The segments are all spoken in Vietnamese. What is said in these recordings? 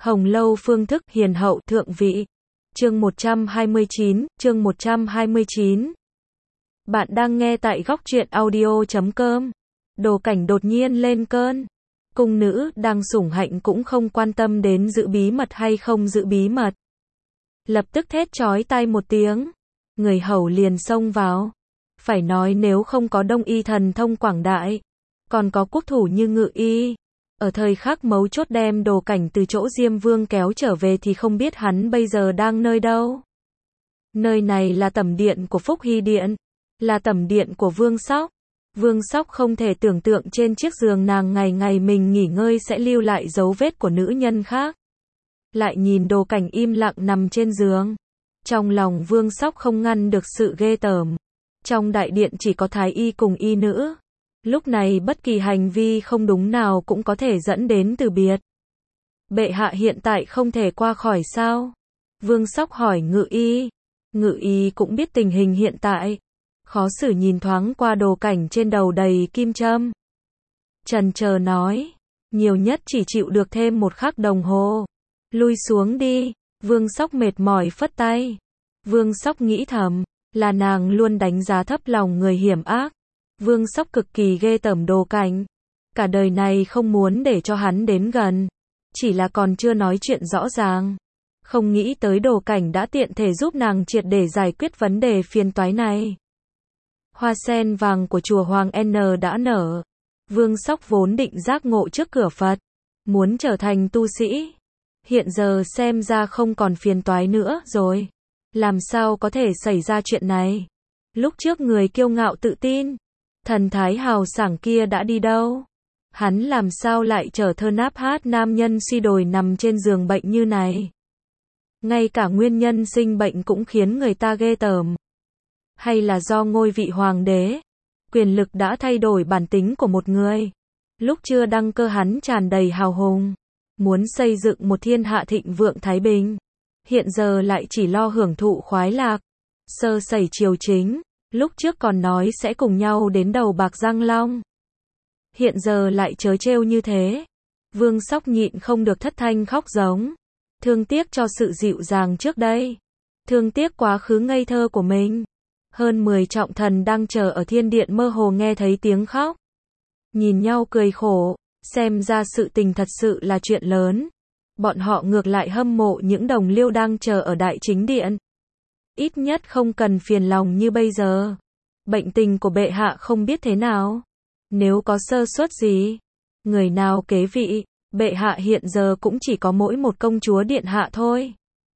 Hồng Lâu phương thức hiền hậu thượng vị. Chương 129. Bạn đang nghe tại góc truyện audio.com. Đồ Cảnh đột nhiên lên cơn. Cung nữ đang sủng hạnh cũng không quan tâm đến giữ bí mật hay không giữ bí mật. Lập tức thét chói tai một tiếng. Người hầu liền xông vào. Phải nói nếu không có Đông Y thần thông quảng đại, còn có quốc thủ như Ngự Y, ở thời khắc mấu chốt đem Đồ Cảnh từ chỗ Diêm Vương kéo trở về thì không biết hắn bây giờ đang nơi đâu. Nơi này là tẩm điện của Phúc Hy Điện, là tẩm điện của Vương Sóc. Vương Sóc không thể tưởng tượng trên chiếc giường nàng ngày ngày mình nghỉ ngơi sẽ lưu lại dấu vết của nữ nhân khác. Lại nhìn Đồ Cảnh im lặng nằm trên giường. Trong lòng Vương Sóc không ngăn được sự ghê tởm. Trong đại điện chỉ có thái y cùng y nữ. Lúc này bất kỳ hành vi không đúng nào cũng có thể dẫn đến từ biệt. Bệ hạ hiện tại không thể qua khỏi sao? Vương Sóc hỏi Ngự Y. Ngự Y cũng biết tình hình hiện tại. Khó xử nhìn thoáng qua Đồ Cảnh trên đầu đầy kim châm. Chần chờ nói. Nhiều nhất chỉ chịu được thêm 1 khắc đồng hồ. Lui xuống đi. Vương Sóc mệt mỏi phất tay. Vương Sóc nghĩ thầm. Là nàng luôn đánh giá thấp lòng người hiểm ác. Vương Sóc cực kỳ ghê tởm Đồ Cảnh. Cả đời này không muốn để cho hắn đến gần. Chỉ là còn chưa nói chuyện rõ ràng. Không nghĩ tới Đồ Cảnh đã tiện thể giúp nàng triệt để giải quyết vấn đề phiền toái này. Hoa sen vàng của chùa Hoàng N đã nở. Vương Sóc vốn định giác ngộ trước cửa Phật. Muốn trở thành tu sĩ. Hiện giờ xem ra không còn phiền toái nữa rồi. Làm sao có thể xảy ra chuyện này? Lúc trước người kiêu ngạo tự tin, thần thái hào sảng kia đã đi đâu? Hắn làm sao lại trở thơ náp hát nam nhân suy đồi nằm trên giường bệnh như này? Ngay cả nguyên nhân sinh bệnh cũng khiến người ta ghê tởm. Hay là do ngôi vị hoàng đế, quyền lực đã thay đổi bản tính của một người? Lúc chưa đăng cơ hắn tràn đầy hào hùng, muốn xây dựng một thiên hạ thịnh vượng thái bình. Hiện giờ lại chỉ lo hưởng thụ khoái lạc. Sơ sẩy triều chính, lúc trước còn nói sẽ cùng nhau đến đầu bạc răng long. Hiện giờ lại trớ trêu như thế. Vương Sóc nhịn không được thất thanh khóc giống. Thương tiếc cho sự dịu dàng trước đây. Thương tiếc quá khứ ngây thơ của mình. Hơn 10 trọng thần đang chờ ở thiên điện mơ hồ nghe thấy tiếng khóc. Nhìn nhau cười khổ, xem ra sự tình thật sự là chuyện lớn. Bọn họ ngược lại hâm mộ những đồng liêu đang chờ ở đại chính điện. Ít nhất không cần phiền lòng như bây giờ. Bệnh tình của bệ hạ không biết thế nào. Nếu có sơ suất gì, người nào kế vị, bệ hạ hiện giờ cũng chỉ có mỗi một công chúa điện hạ thôi.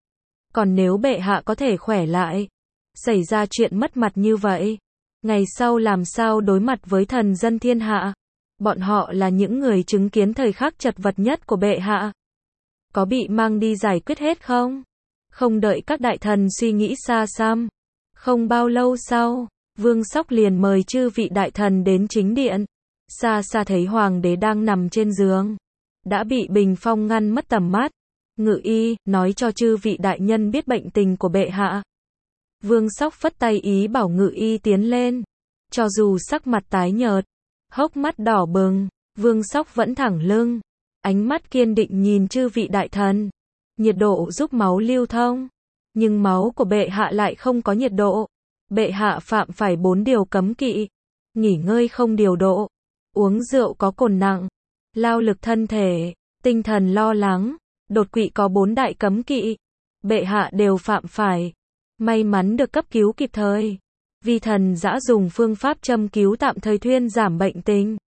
Còn nếu bệ hạ có thể khỏe lại, xảy ra chuyện mất mặt như vậy, ngày sau làm sao đối mặt với thần dân thiên hạ? Bọn họ là những người chứng kiến thời khắc chật vật nhất của bệ hạ. Có bị mang đi giải quyết hết không? Không đợi các đại thần suy nghĩ xa xăm. Không bao lâu sau, Vương Sóc liền mời chư vị đại thần đến chính điện. Xa xa thấy hoàng đế đang nằm trên giường. Đã bị bình phong ngăn mất tầm mắt. Ngự Y, nói cho chư vị đại nhân biết bệnh tình của bệ hạ. Vương Sóc phất tay ý bảo Ngự Y tiến lên. Cho dù sắc mặt tái nhợt, hốc mắt đỏ bừng, Vương Sóc vẫn thẳng lưng. Ánh mắt kiên định nhìn chư vị đại thần. Nhiệt độ giúp máu lưu thông. Nhưng máu của bệ hạ lại không có nhiệt độ. Bệ hạ phạm phải 4 điều cấm kỵ. Nghỉ ngơi không điều độ. Uống rượu có cồn nặng. Lao lực thân thể. Tinh thần lo lắng. Đột quỵ có 4 đại cấm kỵ. Bệ hạ đều phạm phải. May mắn được cấp cứu kịp thời. Vi thần dã dùng phương pháp châm cứu tạm thời thuyên giảm bệnh tình.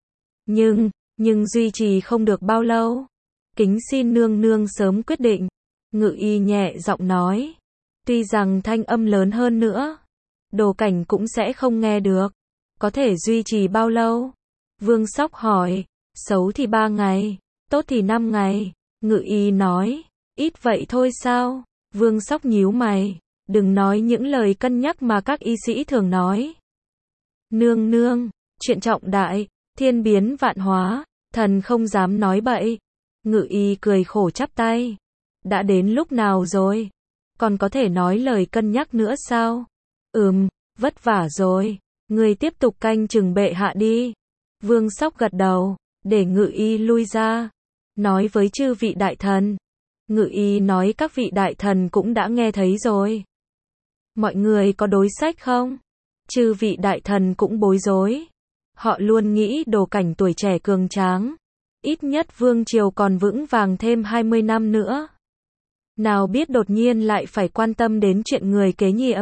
Nhưng duy trì không được bao lâu. Kính xin nương nương sớm quyết định. Ngự Y nhẹ giọng nói. Tuy rằng thanh âm lớn hơn nữa, Đồ Cảnh cũng sẽ không nghe được. Có thể duy trì bao lâu? Vương Sóc hỏi. Xấu thì 3 ngày, tốt thì 5 ngày. Ngự Y nói. Ít vậy thôi sao? Vương Sóc nhíu mày. Đừng nói những lời cân nhắc mà các y sĩ thường nói. Nương nương, chuyện trọng đại, thiên biến vạn hóa, thần không dám nói bậy. Ngự Y cười khổ chắp tay. Đã đến lúc nào rồi? Còn có thể nói lời cân nhắc nữa sao? Vất vả rồi. Người tiếp tục canh chừng bệ hạ đi. Vương Sóc gật đầu, để Ngự Y lui ra. Nói với chư vị đại thần. Ngự y nói các vị đại thần cũng đã nghe thấy rồi. Mọi người có đối sách không? Chư vị đại thần cũng bối rối. Họ luôn nghĩ Đồ Cảnh tuổi trẻ cường tráng. Ít nhất vương triều còn vững vàng thêm 20 năm nữa. Nào biết đột nhiên lại phải quan tâm đến chuyện người kế nhiệm.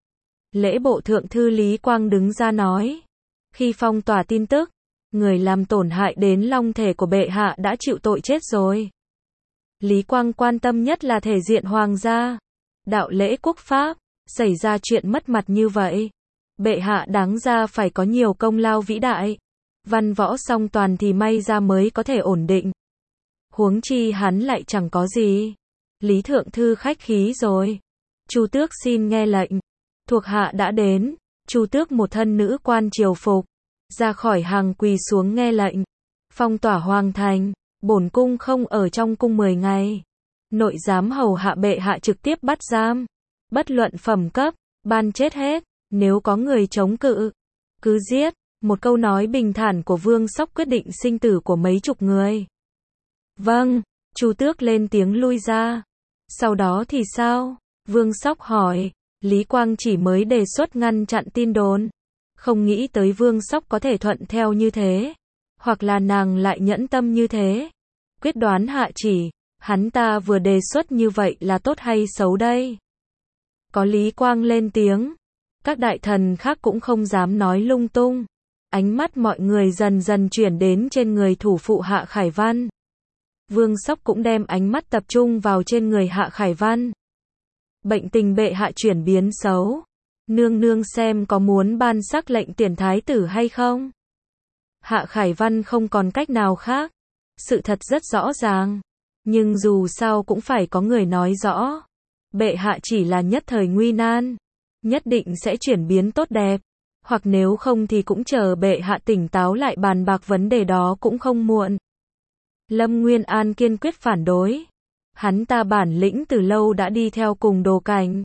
Lễ bộ thượng thư Lý Quang đứng ra nói. Khi phong tỏa tin tức, người làm tổn hại đến long thể của bệ hạ đã chịu tội chết rồi. Lý Quang quan tâm nhất là thể diện hoàng gia, đạo lễ quốc pháp, xảy ra chuyện mất mặt như vậy. Bệ hạ đáng ra phải có nhiều công lao vĩ đại. Văn võ song toàn thì may ra mới có thể ổn định. Huống chi hắn lại chẳng có gì. Lý thượng thư khách khí rồi. Chu tước xin nghe lệnh. Thuộc hạ đã đến. Chu tước một thân nữ quan triều phục, ra khỏi hàng quỳ xuống nghe lệnh. Phong tỏa hoàng thành, bổn cung không ở trong cung 10 ngày. Nội giám hầu hạ bệ hạ trực tiếp bắt giam. Bất luận phẩm cấp, ban chết hết. Nếu có người chống cự, cứ giết. Một câu nói bình thản của Vương Sóc quyết định sinh tử của mấy chục người. Vâng, Chu tước lên tiếng lui ra. Sau đó thì sao? Vương Sóc hỏi. Lý Quang chỉ mới đề xuất ngăn chặn tin đồn. Không nghĩ tới Vương Sóc có thể thuận theo như thế. Hoặc là nàng lại nhẫn tâm như thế. Quyết đoán hạ chỉ. Hắn ta vừa đề xuất như vậy là tốt hay xấu đây? Có Lý Quang lên tiếng. Các đại thần khác cũng không dám nói lung tung. Ánh mắt mọi người dần dần chuyển đến trên người thủ phụ Hạ Khải Văn. Vương Sóc cũng đem ánh mắt tập trung vào trên người Hạ Khải Văn. Bệnh tình bệ hạ chuyển biến xấu. Nương nương xem có muốn ban sắc lệnh tuyển thái tử hay không? Hạ Khải Văn không còn cách nào khác. Sự thật rất rõ ràng. Nhưng dù sao cũng phải có người nói rõ. Bệ hạ chỉ là nhất thời nguy nan. Nhất định sẽ chuyển biến tốt đẹp. Hoặc nếu không thì cũng chờ bệ hạ tỉnh táo lại bàn bạc vấn đề đó cũng không muộn. Lâm Nguyên An kiên quyết phản đối. Hắn ta bản lĩnh từ lâu đã đi theo cùng Đồ Cảnh.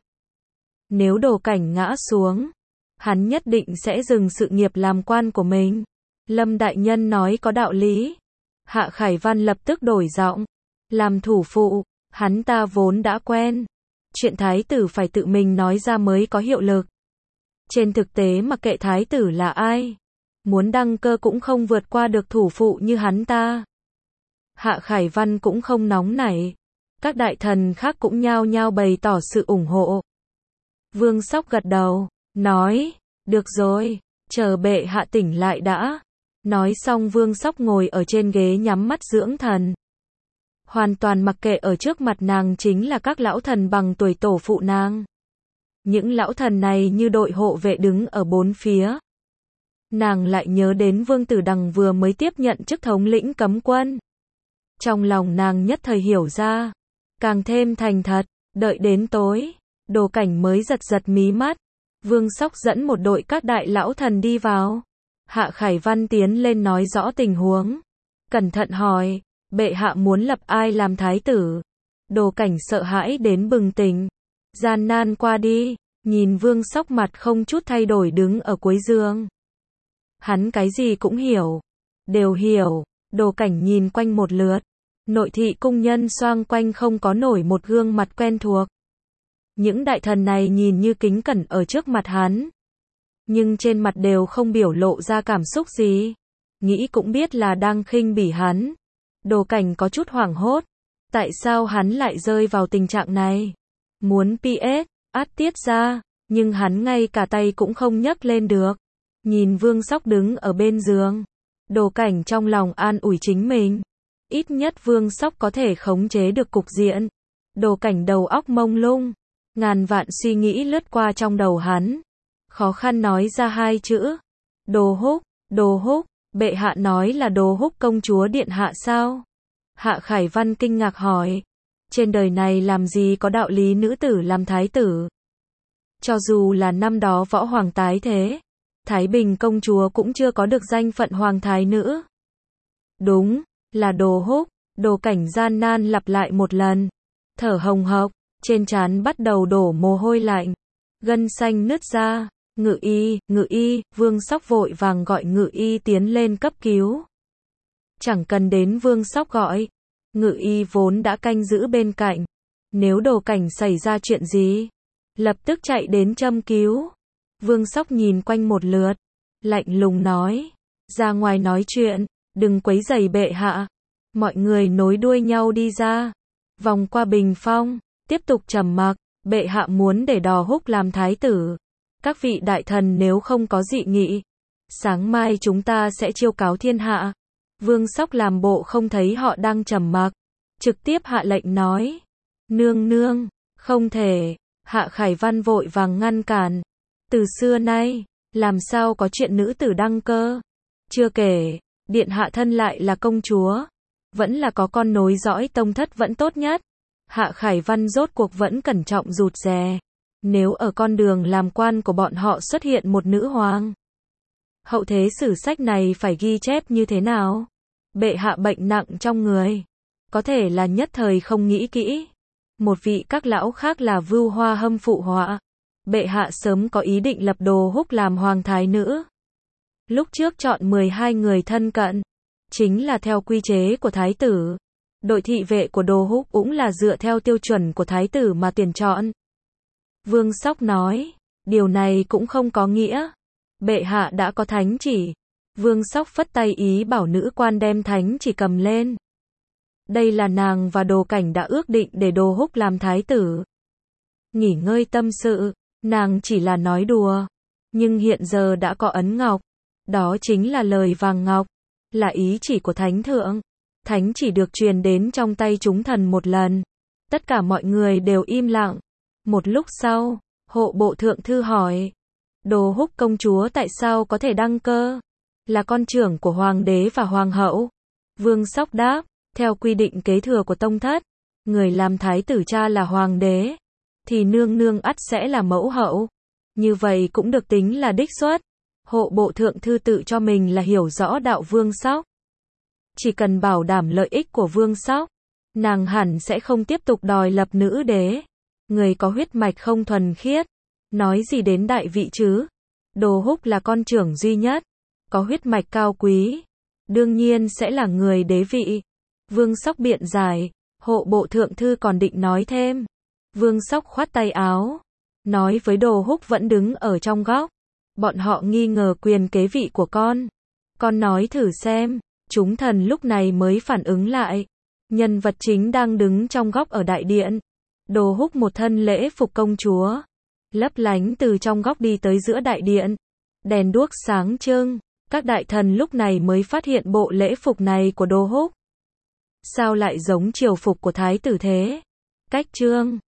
Nếu Đồ Cảnh ngã xuống, hắn nhất định sẽ dừng sự nghiệp làm quan của mình. Lâm đại nhân nói có đạo lý. Hạ Khải Văn lập tức đổi giọng. Làm thủ phụ, hắn ta vốn đã quen. Chuyện thái tử phải tự mình nói ra mới có hiệu lực. Trên thực tế mặc kệ thái tử là ai, muốn đăng cơ cũng không vượt qua được thủ phụ như hắn ta. Hạ Khải Văn cũng không nóng nảy. Các đại thần khác cũng nhao nhao bày tỏ sự ủng hộ. Vương Sóc gật đầu, nói, được rồi, chờ bệ hạ tỉnh lại đã. Nói xong Vương Sóc ngồi ở trên ghế nhắm mắt dưỡng thần. Hoàn toàn mặc kệ ở trước mặt nàng chính là các lão thần bằng tuổi tổ phụ nàng. Những lão thần này như đội hộ vệ đứng ở bốn phía. Nàng lại nhớ đến Vương Tử Đằng vừa mới tiếp nhận chức thống lĩnh cấm quân. Trong lòng nàng nhất thời hiểu ra, càng thêm thành thật. Đợi đến tối, Đồ Cảnh mới giật giật mí mắt. Vương Sóc dẫn một đội các đại lão thần đi vào. Hạ Khải Văn tiến lên nói rõ tình huống. Cẩn thận hỏi, bệ hạ muốn lập ai làm thái tử? Đồ Cảnh sợ hãi đến bừng tỉnh. Gian nan qua đi, nhìn Vương Sóc mặt không chút thay đổi đứng ở cuối giường. Hắn cái gì cũng hiểu. Đều hiểu. Đồ Cảnh nhìn quanh một lượt. Nội thị cung nhân xoang quanh không có nổi một gương mặt quen thuộc. Những đại thần này nhìn như kính cẩn ở trước mặt hắn. Nhưng trên mặt đều không biểu lộ ra cảm xúc gì. Nghĩ cũng biết là đang khinh bỉ hắn. Đồ Cảnh có chút hoảng hốt. Tại sao hắn lại rơi vào tình trạng này? Muốn PS, át tiết ra, nhưng hắn ngay cả tay cũng không nhấc lên được. Nhìn Vương Sóc đứng ở bên giường. Đồ Cảnh trong lòng an ủi chính mình. Ít nhất Vương Sóc có thể khống chế được cục diện. Đồ Cảnh đầu óc mông lung. Ngàn vạn suy nghĩ lướt qua trong đầu hắn. Khó khăn nói ra hai chữ. Đồ Húc, bệ hạ nói là Đồ Húc công chúa điện hạ sao? Hạ Khải Văn kinh ngạc hỏi. Trên đời này làm gì có đạo lý nữ tử làm thái tử? Cho dù là năm đó võ hoàng tái thế, Thái Bình công chúa cũng chưa có được danh phận hoàng thái nữ. Đúng, là Đồ Húc. Đồ Cảnh gian nan lặp lại một lần. Thở hồng hộc, trên trán bắt đầu đổ mồ hôi lạnh. Gân xanh nứt ra. Ngự y, Vương Sóc vội vàng gọi ngự y tiến lên cấp cứu. Chẳng cần đến Vương Sóc gọi. Ngự y vốn đã canh giữ bên cạnh. Nếu Đồ Cảnh xảy ra chuyện gì, lập tức chạy đến châm cứu. Vương Sóc nhìn quanh một lượt, lạnh lùng nói, ra ngoài nói chuyện, đừng quấy rầy bệ hạ. Mọi người nối đuôi nhau đi ra, vòng qua bình phong, tiếp tục trầm mặc. Bệ hạ muốn để Đò Húc làm thái tử. Các vị đại thần nếu không có dị nghị, sáng mai chúng ta sẽ chiêu cáo thiên hạ. Vương Sóc làm bộ không thấy họ đang trầm mặc, trực tiếp hạ lệnh nói, nương nương, không thể. Hạ Khải Văn vội vàng ngăn cản. Từ xưa nay, làm sao có chuyện nữ tử đăng cơ? Chưa kể, điện hạ thân lại là công chúa, vẫn là có con nối dõi tông thất vẫn tốt nhất. Hạ Khải Văn rốt cuộc vẫn cẩn trọng rụt rè. Nếu ở con đường làm quan của bọn họ xuất hiện một nữ hoàng, hậu thế sử sách này phải ghi chép như thế nào? Bệ hạ bệnh nặng trong người, có thể là nhất thời không nghĩ kỹ. Một vị các lão khác là Vưu Hoa Hâm phụ họa. Bệ hạ sớm có ý định lập Đồ Húc làm hoàng thái nữ. Lúc trước chọn 12 người thân cận, chính là theo quy chế của thái tử. Đội thị vệ của Đồ Húc cũng là dựa theo tiêu chuẩn của thái tử mà tuyển chọn. Vương Sóc nói, điều này cũng không có nghĩa. Bệ hạ đã có thánh chỉ. Vương Sóc phất tay ý bảo nữ quan đem thánh chỉ cầm lên. Đây là nàng và Đồ Cảnh đã ước định để Đồ Húc làm thái tử. Nghỉ ngơi tâm sự, nàng chỉ là nói đùa. Nhưng hiện giờ đã có ấn ngọc. Đó chính là lời vàng ngọc, là ý chỉ của thánh thượng. Thánh chỉ được truyền đến trong tay chúng thần một lần. Tất cả mọi người đều im lặng. Một lúc sau, hộ bộ thượng thư hỏi, Đồ Húc công chúa tại sao có thể đăng cơ? Là con trưởng của hoàng đế và hoàng hậu. Vương Sóc đáp, theo quy định kế thừa của tông thất, người làm thái tử cha là hoàng đế, thì nương nương ắt sẽ là mẫu hậu. Như vậy cũng được tính là đích xuất. Hộ bộ thượng thư tự cho mình là hiểu rõ đạo Vương Sóc. Chỉ cần bảo đảm lợi ích của Vương Sóc, nàng hẳn sẽ không tiếp tục đòi lập nữ đế. Người có huyết mạch không thuần khiết, nói gì đến đại vị chứ? Đồ Húc là con trưởng duy nhất, có huyết mạch cao quý, đương nhiên sẽ là người đế vị. Vương Sóc biện giải, hộ bộ thượng thư còn định nói thêm. Vương Sóc khoát tay áo, nói với Đồ Húc vẫn đứng ở trong góc. Bọn họ nghi ngờ quyền kế vị của con. Con nói thử xem. Chúng thần lúc này mới phản ứng lại. Nhân vật chính đang đứng trong góc ở đại điện. Đồ Húc một thân lễ phục công chúa, lấp lánh từ trong góc đi tới giữa đại điện. Đèn đuốc sáng trưng. Các đại thần lúc này mới phát hiện bộ lễ phục này của Đồ Húc sao lại giống triều phục của thái tử thế? Cách chương